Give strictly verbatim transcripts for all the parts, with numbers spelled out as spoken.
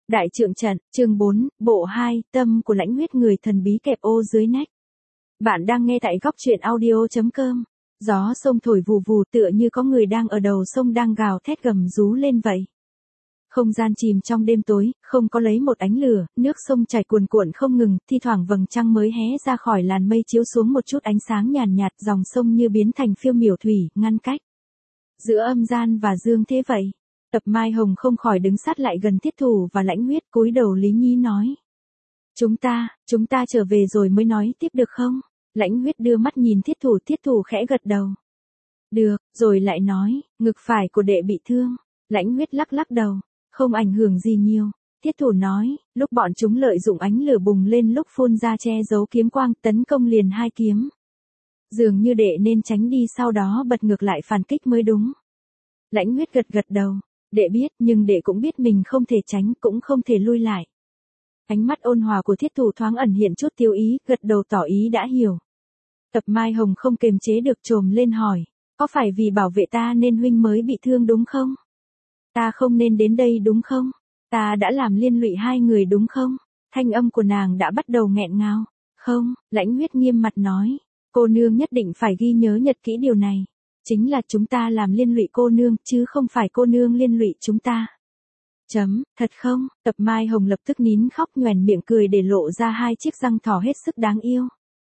Đại trượng trận, chương bốn, bộ hai, tâm của Lãnh Huyết người thần bí kẹp ô dưới nách. Bạn đang nghe tại góc truyện audio chấm com. Gió sông thổi vù vù tựa như có người đang ở đầu sông đang gào thét gầm rú lên vậy. Không gian chìm trong đêm tối, không có lấy một ánh lửa, nước sông chảy cuồn cuộn không ngừng, thi thoảng vầng trăng mới hé ra khỏi làn mây chiếu xuống một chút ánh sáng nhàn nhạt, dòng sông như biến thành phiêu miểu thủy, ngăn cách giữa âm gian và dương thế vậy. Tập Mai Hồng không khỏi đứng sát lại gần Thiết Thủ và Lãnh Huyết, cúi đầu lý nhí nói. Chúng ta, chúng ta trở về rồi mới nói tiếp được không? Lãnh Huyết đưa mắt nhìn Thiết Thủ, Thiết Thủ khẽ gật đầu. Được, rồi lại nói, ngực phải của đệ bị thương. Lãnh Huyết lắc lắc đầu, không ảnh hưởng gì nhiều. Thiết Thủ nói, lúc bọn chúng lợi dụng ánh lửa bùng lên lúc phun ra che giấu kiếm quang, tấn công liền hai kiếm. Dường như đệ nên tránh đi, sau đó bật ngược lại phản kích mới đúng. Lãnh Huyết gật gật đầu. Đệ biết, nhưng đệ cũng biết mình không thể tránh, cũng không thể lui lại. Ánh mắt ôn hòa của Thiết Thủ thoáng ẩn hiện chút tiêu ý, gật đầu tỏ ý đã hiểu. Tập Mai Hồng không kềm chế được trồm lên hỏi, có phải vì bảo vệ ta nên huynh mới bị thương đúng không? Ta không nên đến đây đúng không? Ta đã làm liên lụy hai người đúng không? Thanh âm của nàng đã bắt đầu nghẹn ngào. Không, Lãnh Huyết nghiêm mặt nói, cô nương nhất định phải ghi nhớ nhật kỹ điều này. Chính là chúng ta làm liên lụy cô nương, chứ không phải cô nương liên lụy chúng ta. Chấm, thật không? Tập Mai Hồng lập tức nín khóc, nhoẻn miệng cười để lộ ra hai chiếc răng thỏ hết sức đáng yêu.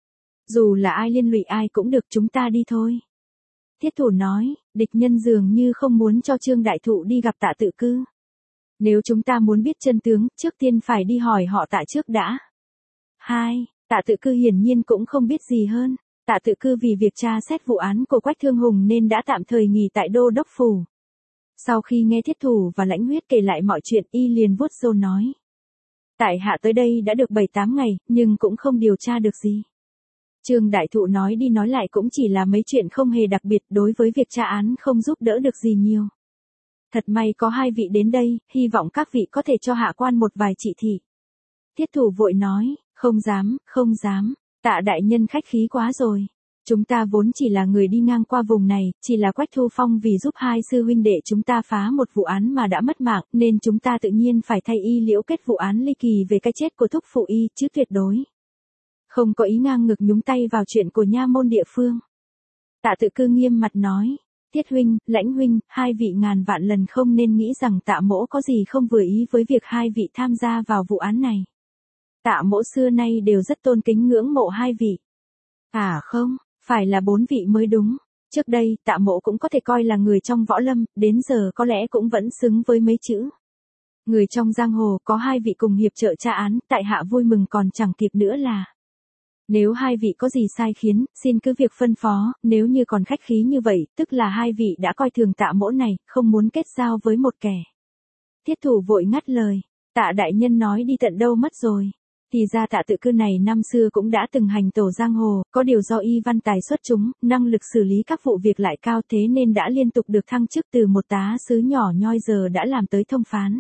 Dù là ai liên lụy ai cũng được, chúng ta đi thôi. Thiết Thủ nói, địch nhân dường như không muốn cho Trương Đại Thụ đi gặp Tạ Tự Cư. Nếu chúng ta muốn biết chân tướng, trước tiên phải đi hỏi họ Tạ trước đã. Hai, Tạ Tự Cư hiển nhiên cũng không biết gì hơn. Tạ Tự Cư vì việc tra xét vụ án của Quách Thương Hùng nên đã tạm thời nghỉ tại Đô Đốc Phủ. Sau khi nghe Thiết Thủ và Lãnh Huyết kể lại mọi chuyện, y liền vuốt râu nói. Tại hạ tới đây đã được bảy tám ngày, nhưng cũng không điều tra được gì. Trương Đại Thụ nói đi nói lại cũng chỉ là mấy chuyện không hề đặc biệt, đối với việc tra án không giúp đỡ được gì nhiều. Thật may có hai vị đến đây, hy vọng các vị có thể cho hạ quan một vài chỉ thị. Thiết Thủ vội nói, không dám, không dám. Tạ đại nhân khách khí quá rồi. Chúng ta vốn chỉ là người đi ngang qua vùng này, chỉ là Quách Thu Phong vì giúp hai sư huynh đệ chúng ta phá một vụ án mà đã mất mạng, nên chúng ta tự nhiên phải thay y liễu kết vụ án ly kỳ về cái chết của thúc phụ y, chứ tuyệt đối không có ý ngang ngược nhúng tay vào chuyện của nha môn địa phương. Tạ Tự Cư nghiêm mặt nói, Tiết huynh, Lãnh huynh, hai vị ngàn vạn lần không nên nghĩ rằng Tạ mỗ có gì không vừa ý với việc hai vị tham gia vào vụ án này. Tạ mỗ xưa nay đều rất tôn kính ngưỡng mộ hai vị. À không, phải là bốn vị mới đúng. Trước đây, Tạ mỗ cũng có thể coi là người trong võ lâm, đến giờ có lẽ cũng vẫn xứng với mấy chữ. Người trong giang hồ có hai vị cùng hiệp trợ tra án, tại hạ vui mừng còn chẳng kịp nữa là. Nếu hai vị có gì sai khiến, xin cứ việc phân phó, nếu như còn khách khí như vậy, tức là hai vị đã coi thường Tạ mỗ này, không muốn kết giao với một kẻ. Thiết Thủ vội ngắt lời, Tạ đại nhân nói đi tận đâu mất rồi. Thì ra Tạ Tự Cư này năm xưa cũng đã từng hành tẩu giang hồ, có điều do y văn tài xuất chúng, năng lực xử lý các vụ việc lại cao, thế nên đã liên tục được thăng chức từ một tá sứ nhỏ nhoi giờ đã làm tới thông phán.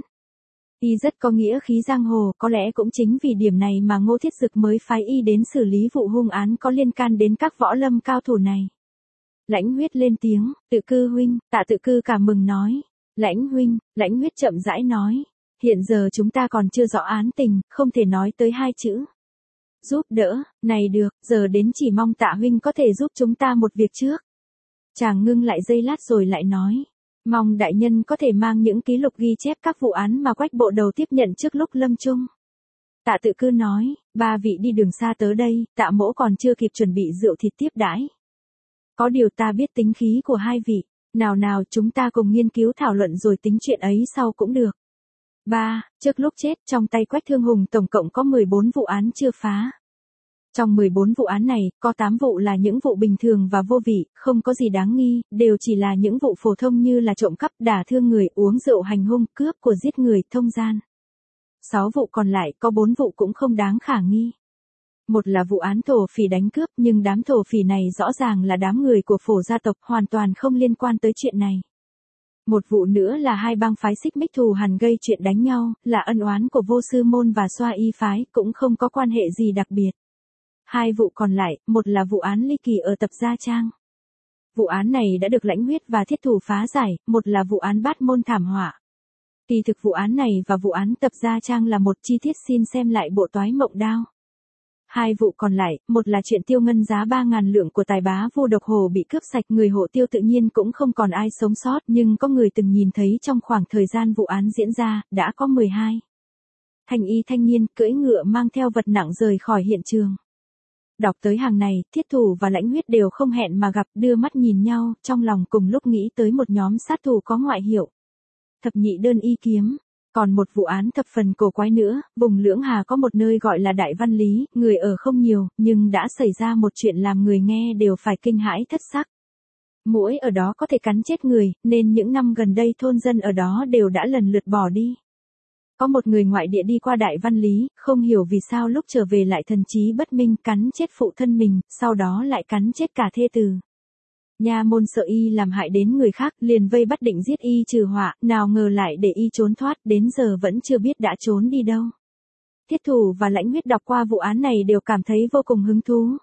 Y rất có nghĩa khí giang hồ, có lẽ cũng chính vì điểm này mà Ngô Thiết Dực mới phái y đến xử lý vụ hung án có liên can đến các võ lâm cao thủ này. Lãnh Huyết lên tiếng, Tự Cư huynh. Tạ Tự Cư cảm mừng nói, Lãnh huynh. Lãnh Huyết chậm rãi nói, hiện giờ chúng ta còn chưa rõ án tình, không thể nói tới hai chữ giúp đỡ, này được, giờ đến chỉ mong Tạ huynh có thể giúp chúng ta một việc trước. Chàng ngưng lại giây lát rồi lại nói, mong đại nhân có thể mang những ký lục ghi chép các vụ án mà Quách bộ đầu tiếp nhận trước lúc lâm chung. Tạ Tự Cư nói, ba vị đi đường xa tới đây, Tạ mỗ còn chưa kịp chuẩn bị rượu thịt tiếp đãi. Có điều ta biết tính khí của hai vị, nào nào chúng ta cùng nghiên cứu thảo luận rồi tính chuyện ấy sau cũng được. ba. Trước lúc chết, trong tay Quách Thương Hùng tổng cộng có mười bốn vụ án chưa phá. Trong mười bốn vụ án này, có tám vụ là những vụ bình thường và vô vị, không có gì đáng nghi, đều chỉ là những vụ phổ thông như là trộm cắp, đả thương người, uống rượu hành hung, cướp của giết người, thông gian. sáu vụ còn lại, có bốn vụ cũng không đáng khả nghi. Một là vụ án thổ phỉ đánh cướp, nhưng đám thổ phỉ này rõ ràng là đám người của Phổ gia tộc, hoàn toàn không liên quan tới chuyện này. Một vụ nữa là hai bang phái xích mích thù hằn gây chuyện đánh nhau, là ân oán của Vô Sư môn và Xoa Y phái, cũng không có quan hệ gì đặc biệt. Hai vụ còn lại, một là vụ án ly kỳ ở Tập Gia Trang. Vụ án này đã được Lãnh Huyết và Thiết Thủ phá giải, một là vụ án Bát Môn thảm họa. Kỳ thực vụ án này và vụ án tập gia trang là một chi tiết, xin xem lại bộ toái mộng đao. Hai vụ còn lại, một là chuyện tiêu ngân giá ba ngàn lượng của tài bá Vu Độc Hồ bị cướp sạch, người hộ tiêu tự nhiên cũng không còn ai sống sót, nhưng có người từng nhìn thấy trong khoảng thời gian vụ án diễn ra, đã có mười hai thanh y thanh niên cưỡi ngựa mang theo vật nặng rời khỏi hiện trường. Đọc tới hàng này, Thiết Thủ và Lãnh Huyết đều không hẹn mà gặp, đưa mắt nhìn nhau, trong lòng cùng lúc nghĩ tới một nhóm sát thủ có ngoại hiệu Thập Nhị Đơn Y Kiếm. Còn một vụ án thập phần cổ quái nữa, vùng Lưỡng Hà có một nơi gọi là Đại Văn Lý, người ở không nhiều, nhưng đã xảy ra một chuyện làm người nghe đều phải kinh hãi thất sắc. Muỗi ở đó có thể cắn chết người, nên những năm gần đây thôn dân ở đó đều đã lần lượt bỏ đi. Có một người ngoại địa đi qua Đại Văn Lý, không hiểu vì sao lúc trở về lại thần trí bất minh, cắn chết phụ thân mình, sau đó lại cắn chết cả thê tử. Nha môn sợ y làm hại đến người khác, liền vây bắt định giết y trừ họa, nào ngờ lại để y trốn thoát, đến giờ vẫn chưa biết đã trốn đi đâu. Thiết Thủ và Lãnh Huyết đọc qua vụ án này đều cảm thấy vô cùng hứng thú.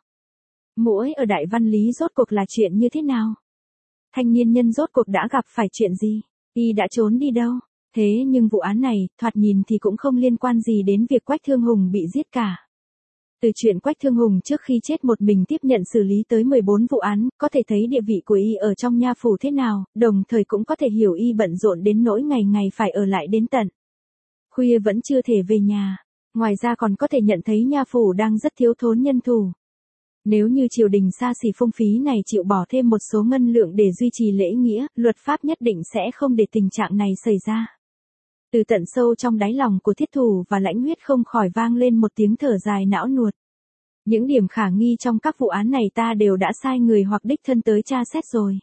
Muỗi ở Đại Văn Lý rốt cuộc là chuyện như thế nào? Thanh niên nhân rốt cuộc đã gặp phải chuyện gì? Y đã trốn đi đâu? Thế nhưng vụ án này, thoạt nhìn thì cũng không liên quan gì đến việc Quách Thương Hùng bị giết cả. Từ chuyện Quách Thương Hùng trước khi chết một mình tiếp nhận xử lý tới mười bốn vụ án, có thể thấy địa vị của y ở trong nha phủ thế nào, đồng thời cũng có thể hiểu y bận rộn đến nỗi ngày ngày phải ở lại đến tận khuya vẫn chưa thể về nhà. Ngoài ra còn có thể nhận thấy nha phủ đang rất thiếu thốn nhân thủ. Nếu như triều đình xa xỉ phung phí này chịu bỏ thêm một số ngân lượng để duy trì lễ nghĩa, luật pháp nhất định sẽ không để tình trạng này xảy ra. Từ tận sâu trong đáy lòng của Thiết Thủ và Lãnh Huyết không khỏi vang lên một tiếng thở dài não nuột. Những điểm khả nghi trong các vụ án này ta đều đã sai người hoặc đích thân tới tra xét rồi.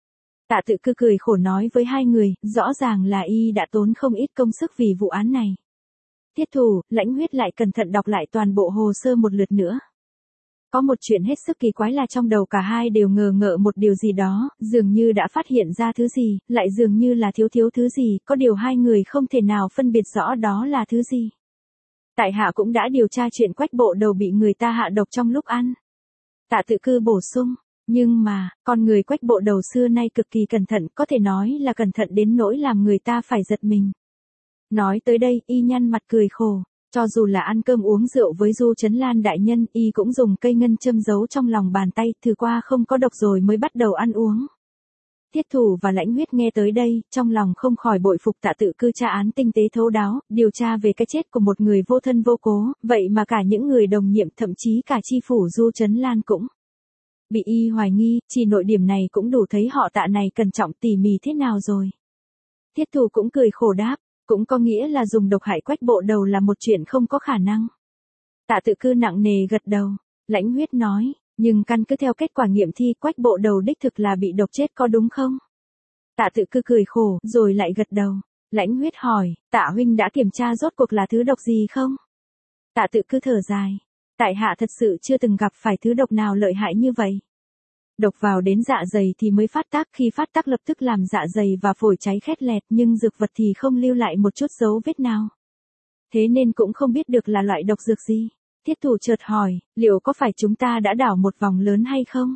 Tạ Tự Cư cười khổ nói với hai người, rõ ràng là y đã tốn không ít công sức vì vụ án này. Thiết Thủ, Lãnh Huyết lại cẩn thận đọc lại toàn bộ hồ sơ một lượt nữa. Có một chuyện hết sức kỳ quái là trong đầu cả hai đều ngờ ngợ một điều gì đó, dường như đã phát hiện ra thứ gì, lại dường như là thiếu thiếu thứ gì, có điều hai người không thể nào phân biệt rõ đó là thứ gì. Tại hạ cũng đã điều tra chuyện Quách Bộ Đầu bị người ta hạ độc trong lúc ăn. Tạ Tự Cư bổ sung, nhưng mà, con người Quách Bộ Đầu xưa nay cực kỳ cẩn thận, có thể nói là cẩn thận đến nỗi làm người ta phải giật mình. Nói tới đây, y nhăn mặt cười khổ. Cho dù là ăn cơm uống rượu với Du Trấn Lan đại nhân, y cũng dùng cây ngân châm giấu trong lòng bàn tay, thử qua không có độc rồi mới bắt đầu ăn uống. Thiết Thủ và Lãnh Huyết nghe tới đây, trong lòng không khỏi bội phục Tạ Tự Cư tra án tinh tế thấu đáo, điều tra về cái chết của một người vô thân vô cố, vậy mà cả những người đồng nhiệm, thậm chí cả chi phủ Du Trấn Lan cũng bị y hoài nghi, chỉ nội điểm này cũng đủ thấy họ Tạ này cẩn trọng tỉ mỉ thế nào rồi. Thiết Thủ cũng cười khổ đáp. Cũng có nghĩa là dùng độc hại Quách Bộ Đầu là một chuyện không có khả năng. Tạ Tự Cư nặng nề gật đầu. Lãnh Huyết nói, nhưng căn cứ theo kết quả nghiệm thi Quách Bộ Đầu đích thực là bị độc chết có đúng không? Tạ Tự Cư cười khổ, rồi lại gật đầu. Lãnh Huyết hỏi, Tạ huynh đã kiểm tra rốt cuộc là thứ độc gì không? Tạ Tự Cư thở dài. Tại hạ thật sự chưa từng gặp phải thứ độc nào lợi hại như vậy. Độc vào đến dạ dày thì mới phát tác, khi phát tác lập tức làm dạ dày và phổi cháy khét lẹt, nhưng dược vật thì không lưu lại một chút dấu vết nào. Thế nên cũng không biết được là loại độc dược gì. Thiết Thủ chợt hỏi, liệu có phải chúng ta đã đảo một vòng lớn hay không?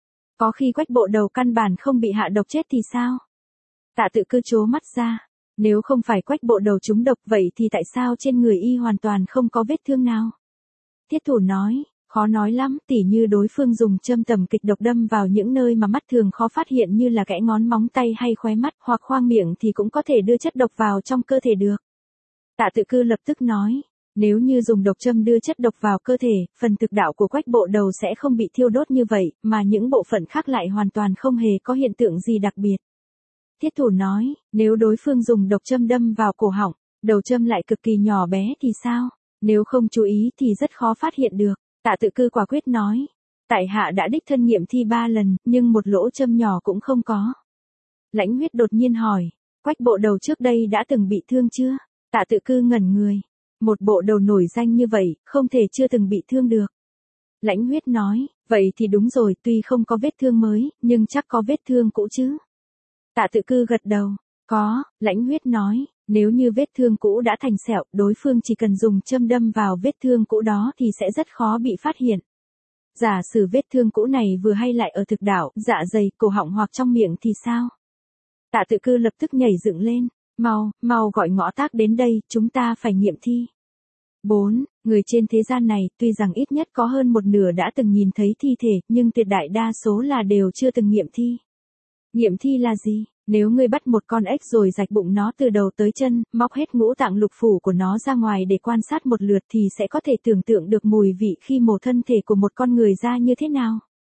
Có khi Quách Bộ Đầu căn bản không bị hạ độc chết thì sao? Tạ Tự Cư trố mắt ra. Nếu không phải Quách Bộ Đầu trúng độc vậy thì tại sao trên người y hoàn toàn không có vết thương nào? Thiết Thủ nói. Khó nói lắm, tỉ như đối phương dùng châm tầm kịch độc đâm vào những nơi mà mắt thường khó phát hiện như là kẽ ngón móng tay hay khóe mắt hoặc khoang miệng thì cũng có thể đưa chất độc vào trong cơ thể được. Tạ Tự Cư lập tức nói, nếu như dùng độc châm đưa chất độc vào cơ thể, phần thực đạo của Quách Bộ Đầu sẽ không bị thiêu đốt như vậy, mà những bộ phận khác lại hoàn toàn không hề có hiện tượng gì đặc biệt. Thiết Thủ nói, nếu đối phương dùng độc châm đâm vào cổ họng, đầu châm lại cực kỳ nhỏ bé thì sao? Nếu không chú ý thì rất khó phát hiện được. Tạ Tự Cư quả quyết nói, tại hạ đã đích thân nghiệm thi ba lần, nhưng một lỗ châm nhỏ cũng không có. Lãnh Huyết đột nhiên hỏi, Quách Bộ Đầu trước đây đã từng bị thương chưa? Tạ Tự Cư ngẩn người, một bộ đầu nổi danh như vậy, không thể chưa từng bị thương được. Lãnh Huyết nói, vậy thì đúng rồi, tuy không có vết thương mới, nhưng chắc có vết thương cũ chứ? Tạ Tự Cư gật đầu, có. Lãnh Huyết nói, nếu như vết thương cũ đã thành sẹo, đối phương chỉ cần dùng châm đâm vào vết thương cũ đó thì sẽ rất khó bị phát hiện. Giả sử vết thương cũ này vừa hay lại ở thực đạo, dạ dày, cổ họng hoặc trong miệng thì sao? Tạ Tự Cư lập tức nhảy dựng lên, Mau, mau gọi Ngõ Tác đến đây, chúng ta phải nghiệm thi. bốn. Người trên thế gian này, tuy rằng ít nhất có hơn một nửa đã từng nhìn thấy thi thể, nhưng tuyệt đại đa số là đều chưa từng nghiệm thi. Nghiệm thi là gì? Nếu ngươi bắt một con ếch rồi rạch bụng nó từ đầu tới chân, móc hết ngũ tạng lục phủ của nó ra ngoài để quan sát một lượt thì sẽ có thể tưởng tượng được mùi vị khi mổ thân thể của một con người ra như thế nào.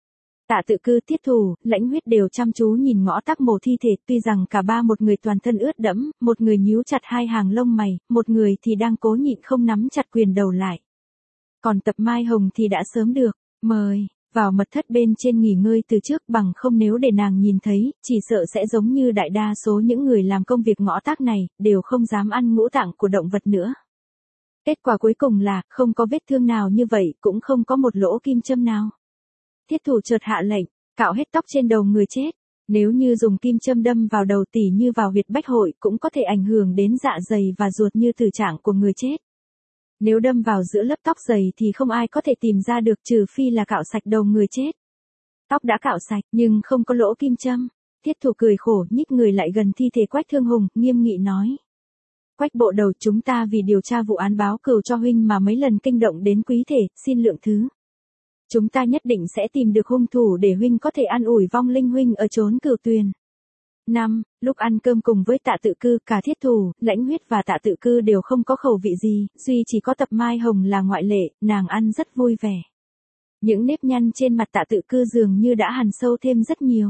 Tạ Tự Cư, Tiết Thù, Lãnh Huyết đều chăm chú nhìn Ngõ Tác mổ thi thể, tuy rằng cả ba một người toàn thân ướt đẫm, một người nhíu chặt hai hàng lông mày, một người thì đang cố nhịn không nắm chặt quyền đầu lại. Còn Tập Mai Hồng thì đã sớm được mời vào mật thất bên trên nghỉ ngơi từ trước, bằng không nếu để nàng nhìn thấy, chỉ sợ sẽ giống như đại đa số những người làm công việc Ngõ Tác này, đều không dám ăn ngũ tạng của động vật nữa. Kết quả cuối cùng là, không có vết thương nào như vậy, cũng không có một lỗ kim châm nào. Tiết Thủ chợt hạ lệnh, cạo hết tóc trên đầu người chết. Nếu như dùng kim châm đâm vào đầu tỉ như vào huyệt bách hội cũng có thể ảnh hưởng đến dạ dày và ruột như tử trạng của người chết. Nếu đâm vào giữa lớp tóc dày thì không ai có thể tìm ra được trừ phi là cạo sạch đầu người chết. Tóc đã cạo sạch nhưng không có lỗ kim châm. Tiết Thủ cười khổ nhích người lại gần thi thể Quách Thương Hùng, nghiêm nghị nói. Quách bộ đầu, chúng ta vì điều tra vụ án báo cừu cho huynh mà mấy lần kinh động đến quý thể, xin lượng thứ. Chúng ta nhất định sẽ tìm được hung thủ để huynh có thể an ủi vong linh huynh ở chốn Cửu Tuyền. năm. Lúc ăn cơm cùng với Tạ Tự Cư, cả Thiết Thù, Lãnh Huyết và Tạ Tự Cư đều không có khẩu vị gì, duy chỉ có Tập Mai Hồng là ngoại lệ, nàng ăn rất vui vẻ. Những nếp nhăn trên mặt Tạ Tự Cư dường như đã hằn sâu thêm rất nhiều.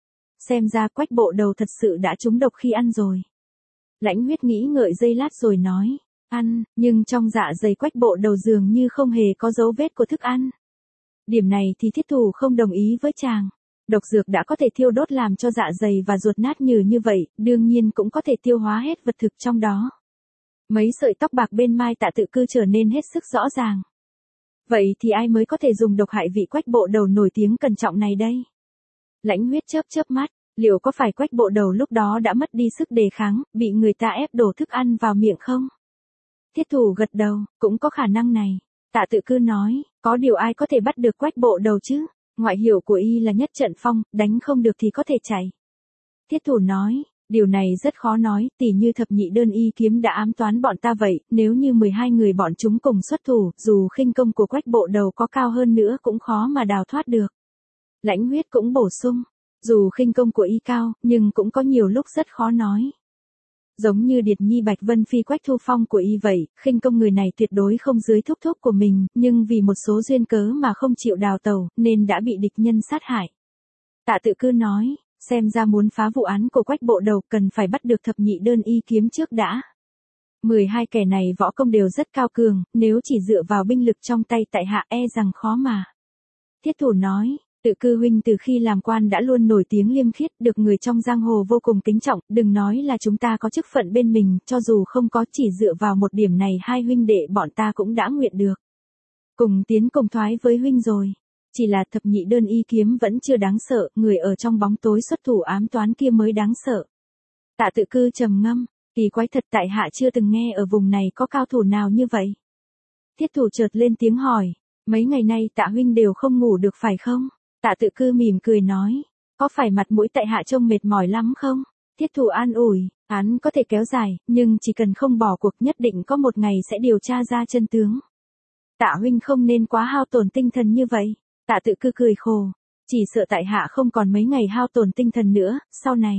Xem ra Quách bộ đầu thật sự đã trúng độc khi ăn rồi. Lãnh Huyết nghĩ ngợi giây lát rồi nói, ăn, nhưng trong dạ dày Quách bộ đầu dường như không hề có dấu vết của thức ăn. Điểm này thì Thiết Thủ không đồng ý với chàng. Độc dược đã có thể thiêu đốt làm cho dạ dày và ruột nát nhừ như vậy, đương nhiên cũng có thể tiêu hóa hết vật thực trong đó. Mấy sợi tóc bạc bên mai Tạ Tự Cư trở nên hết sức rõ ràng. Vậy thì ai mới có thể dùng độc hại vị Quách bộ đầu nổi tiếng cẩn trọng này đây? Lãnh Huyết chớp chớp mắt, liệu có phải Quách bộ đầu lúc đó đã mất đi sức đề kháng, bị người ta ép đổ thức ăn vào miệng không? Thiết Thủ gật đầu, cũng có khả năng này. Tạ Tự Cư nói, có điều ai có thể bắt được Quách bộ đầu chứ? Ngoại hiệu của y là nhất trận phong, đánh không được thì có thể chạy. Thiết Thủ nói, điều này rất khó nói, tỉ như thập nhị đơn y kiếm đã ám toán bọn ta vậy, nếu như mười hai người bọn chúng cùng xuất thủ, dù khinh công của Quách bộ đầu có cao hơn nữa cũng khó mà đào thoát được. Lãnh Huyết cũng bổ sung, dù khinh công của y cao, nhưng cũng có nhiều lúc rất khó nói. Giống như Điệt Nhi Bạch Vân Phi Quách Thu Phong của y vậy, khinh công người này tuyệt đối không dưới thúc thúc của mình, nhưng vì một số duyên cớ mà không chịu đào tẩu, nên đã bị địch nhân sát hại. Tạ Tự Cư nói, xem ra muốn phá vụ án của Quách bộ đầu cần phải bắt được thập nhị đơn y kiếm trước đã. mười hai kẻ này võ công đều rất cao cường, nếu chỉ dựa vào binh lực trong tay tại hạ e rằng khó mà. Thiết Thủ nói, Tự Cư huynh từ khi làm quan đã luôn nổi tiếng liêm khiết, được người trong giang hồ vô cùng kính trọng, đừng nói là chúng ta có chức phận bên mình, cho dù không có, chỉ dựa vào một điểm này hai huynh đệ bọn ta cũng đã nguyện được. Cùng tiến cùng thoái với huynh rồi. Chỉ là thập nhị đơn y kiếm vẫn chưa đáng sợ, người ở trong bóng tối xuất thủ ám toán kia mới đáng sợ. Tạ Tự Cư trầm ngâm, kỳ quái thật, tại hạ chưa từng nghe ở vùng này có cao thủ nào như vậy. Thiết Thủ chợt lên tiếng hỏi, mấy ngày nay Tạ huynh đều không ngủ được phải không? Tạ Tự Cư mỉm cười nói, có phải mặt mũi tại hạ trông mệt mỏi lắm không? Thiết Thủ an ủi, án có thể kéo dài, nhưng chỉ cần không bỏ cuộc nhất định có một ngày sẽ điều tra ra chân tướng. Tạ huynh không nên quá hao tổn tinh thần như vậy. Tạ Tự Cư cười khổ, chỉ sợ tại hạ không còn mấy ngày hao tổn tinh thần nữa, sau này.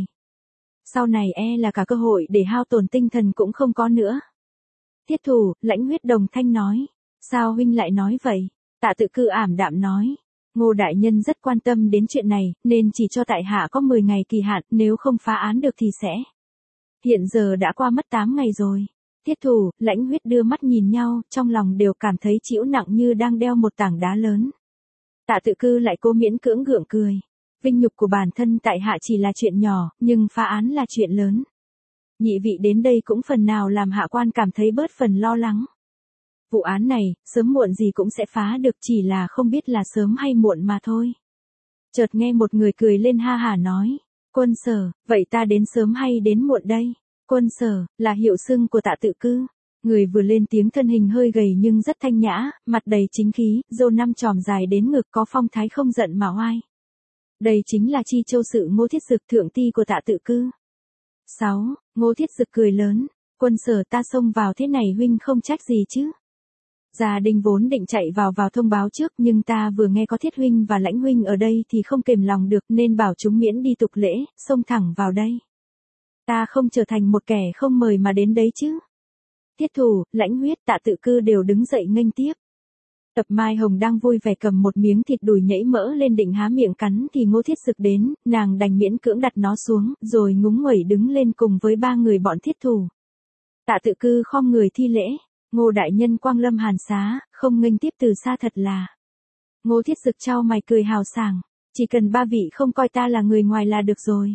Sau này e là cả cơ hội để hao tổn tinh thần cũng không có nữa. Thiết Thủ, Lãnh Huyết đồng thanh nói, sao huynh lại nói vậy? Tạ Tự Cư ảm đạm nói, Ngô đại nhân rất quan tâm đến chuyện này, nên chỉ cho tại hạ có mười ngày kỳ hạn, nếu không phá án được thì sẽ. Hiện giờ đã qua mất tám ngày rồi. Thiết Thủ, Lãnh Huyết đưa mắt nhìn nhau, trong lòng đều cảm thấy chịu nặng như đang đeo một tảng đá lớn. Tạ Tự Cư lại cố miễn cưỡng gượng cười. Vinh nhục của bản thân tại hạ chỉ là chuyện nhỏ, nhưng phá án là chuyện lớn. Nhị vị đến đây cũng phần nào làm hạ quan cảm thấy bớt phần lo lắng. Vụ án này, sớm muộn gì cũng sẽ phá được, chỉ là không biết là sớm hay muộn mà thôi. Chợt nghe một người cười lên ha hả nói, Quân Sở, vậy ta đến sớm hay đến muộn đây? Quân Sở, là hiệu xưng của Tạ Tự Cư. Người vừa lên tiếng thân hình hơi gầy nhưng rất thanh nhã, mặt đầy chính khí, râu năm chòm dài đến ngực, có phong thái không giận mà oai. Đây chính là Chi Châu Sự Ngô Thiết Dực thượng ti của Tạ Tự Cư. sáu. Ngô Thiết Dực cười lớn, quân sở ta xông vào thế này huynh không trách gì chứ. Gia Đình vốn định chạy vào vào thông báo trước nhưng ta vừa nghe có Thiết huynh và Lãnh huynh ở đây thì không kềm lòng được nên bảo chúng miễn đi tục lễ, xông thẳng vào đây. Ta không trở thành một kẻ không mời mà đến đấy chứ. Thiết Thủ, Lãnh Huyết, Tạ Tự Cư đều đứng dậy nghênh tiếp. Tập Mai Hồng đang vui vẻ cầm một miếng thịt đùi nhảy mỡ lên định há miệng cắn thì Ngô Thiết Dực đến, nàng đành miễn cưỡng đặt nó xuống, rồi ngúng nguẩy đứng lên cùng với ba người bọn Thiết Thủ. Tạ Tự Cư khom người thi lễ, Ngô đại nhân quang lâm hàn xá, không nghênh tiếp từ xa thật là. Ngô Thiết Dực chau mày cười hào sảng, chỉ cần ba vị không coi ta là người ngoài là được rồi.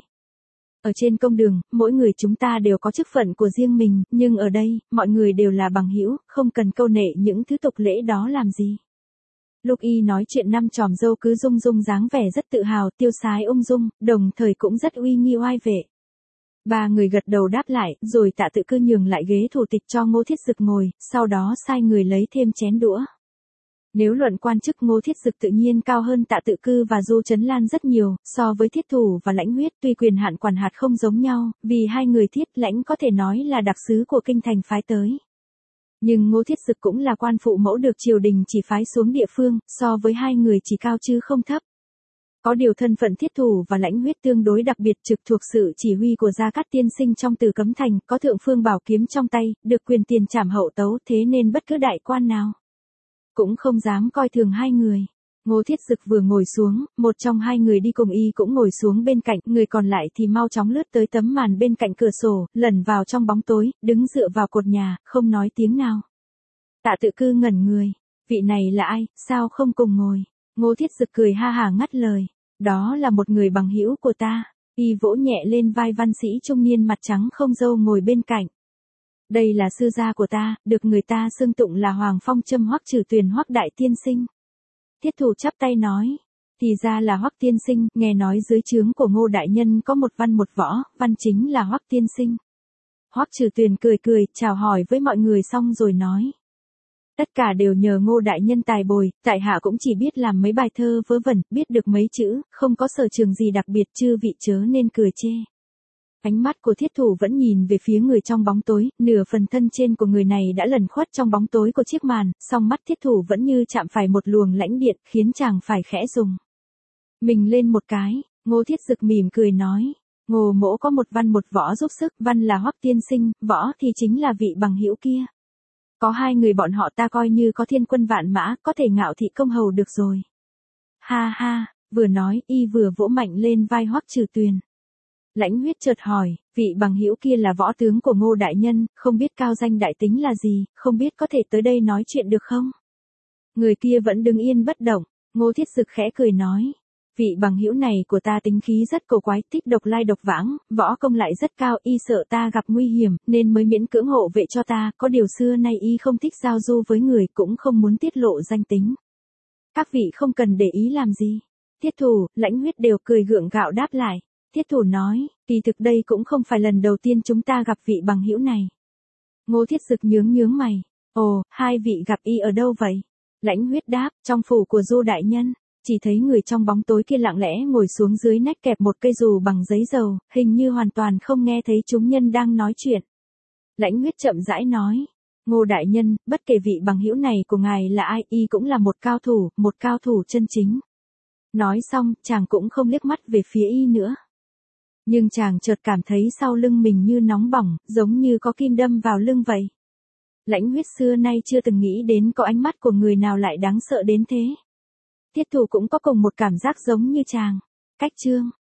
Ở trên công đường, mỗi người chúng ta đều có chức phận của riêng mình, nhưng ở đây, mọi người đều là bằng hữu, không cần câu nệ những thứ tục lễ đó làm gì. Lúc y nói chuyện năm tròm dâu cứ rung rung dáng vẻ rất tự hào, tiêu sái ung dung, đồng thời cũng rất uy nghi oai vệ. Ba người gật đầu đáp lại, rồi Tạ Tự Cư nhường lại ghế thủ tịch cho Ngô Thiết Dực ngồi, sau đó sai người lấy thêm chén đũa. Nếu luận quan chức Ngô Thiết Dực tự nhiên cao hơn Tạ Tự Cư và Du Trấn Lan rất nhiều, so với Thiết Thủ và Lãnh Huyết tuy quyền hạn quản hạt không giống nhau, vì hai người Thiết Lãnh có thể nói là đặc sứ của kinh thành phái tới. Nhưng Ngô Thiết Dực cũng là quan phụ mẫu được triều đình chỉ phái xuống địa phương, so với hai người chỉ cao chứ không thấp. Có điều thân phận Thiết Thủ và Lãnh Huyết tương đối đặc biệt trực thuộc sự chỉ huy của Gia Cát tiên sinh trong Từ Cấm Thành, có thượng phương bảo kiếm trong tay, được quyền tiền trảm hậu tấu thế nên bất cứ đại quan nào cũng không dám coi thường hai người. Ngô Thiết Dực vừa ngồi xuống, một trong hai người đi cùng y cũng ngồi xuống bên cạnh, người còn lại thì mau chóng lướt tới tấm màn bên cạnh cửa sổ, lẩn vào trong bóng tối, đứng dựa vào cột nhà, không nói tiếng nào. Tạ Tự Cư ngẩn người, vị này là ai, sao không cùng ngồi? Ngô Thiết Dực cười ha hả ngắt lời, đó là một người bằng hữu của ta. Y vỗ nhẹ lên vai văn sĩ trung niên mặt trắng không râu ngồi bên cạnh. Đây là sư gia của ta, được người ta xưng tụng là Hoàng Phong Châm Hoắc Trừ Tuyền Hoắc đại tiên sinh. Thiết Thủ chắp tay nói, thì ra là Hoắc tiên sinh, nghe nói dưới trướng của Ngô đại nhân có một văn một võ, văn chính là Hoắc tiên sinh. Hoắc Trừ Tuyền cười cười, chào hỏi với mọi người xong rồi nói, tất cả đều nhờ Ngô đại nhân tài bồi, tại hạ cũng chỉ biết làm mấy bài thơ vớ vẩn, biết được mấy chữ, không có sở trường gì đặc biệt, chư vị chớ nên cười chê. Ánh mắt của Thiết Thủ vẫn nhìn về phía người trong bóng tối, nửa phần thân trên của người này đã lẩn khuất trong bóng tối của chiếc màn, song mắt Thiết Thủ vẫn như chạm phải một luồng lãnh điện, khiến chàng phải khẽ rùng mình lên một cái. Ngô Thiết Dực mỉm cười nói, Ngô mỗ có một văn một võ giúp sức, văn là Hoắc tiên sinh, võ thì chính là vị bằng hữu kia. Có hai người bọn họ ta coi như có thiên quân vạn mã, có thể ngạo thị công hầu được rồi. Ha ha, vừa nói y vừa vỗ mạnh lên vai Hoắc Trừ Tuyền. Lãnh Huyết chợt hỏi, vị bằng hữu kia là võ tướng của Ngô đại nhân, không biết cao danh đại tính là gì, không biết có thể tới đây nói chuyện được không? Người kia vẫn đứng yên bất động. Ngô Thiết Dực khẽ cười nói, vị bằng hữu này của ta tính khí rất cổ quái, thích độc lai độc vãng, võ công lại rất cao, y sợ ta gặp nguy hiểm nên mới miễn cưỡng hộ vệ cho ta, có điều xưa nay y không thích giao du với người, cũng không muốn tiết lộ danh tính. Các vị không cần để ý làm gì. Thiết Thủ, Lãnh Huyết đều cười gượng gạo đáp lại. Thiết Thủ nói, kỳ thực đây cũng không phải lần đầu tiên chúng ta gặp vị bằng hữu này. Ngô Thiết Dực nhướng nhướng mày, ồ, hai vị gặp y ở đâu vậy? Lãnh Huyết đáp, trong phủ của Du đại nhân. Chỉ thấy người trong bóng tối kia lặng lẽ ngồi xuống dưới nách kẹp một cây dù bằng giấy dầu, hình như hoàn toàn không nghe thấy chúng nhân đang nói chuyện. Lãnh Huyết chậm rãi nói, Ngô đại nhân, bất kể vị bằng hữu này của ngài là ai, y cũng là một cao thủ, một cao thủ chân chính. Nói xong, chàng cũng không liếc mắt về phía y nữa. Nhưng chàng chợt cảm thấy sau lưng mình như nóng bỏng, giống như có kim đâm vào lưng vậy. Lãnh Huyết xưa nay chưa từng nghĩ đến có ánh mắt của người nào lại đáng sợ đến thế. Thiết Thủ cũng có cùng một cảm giác giống như chàng. Cách chương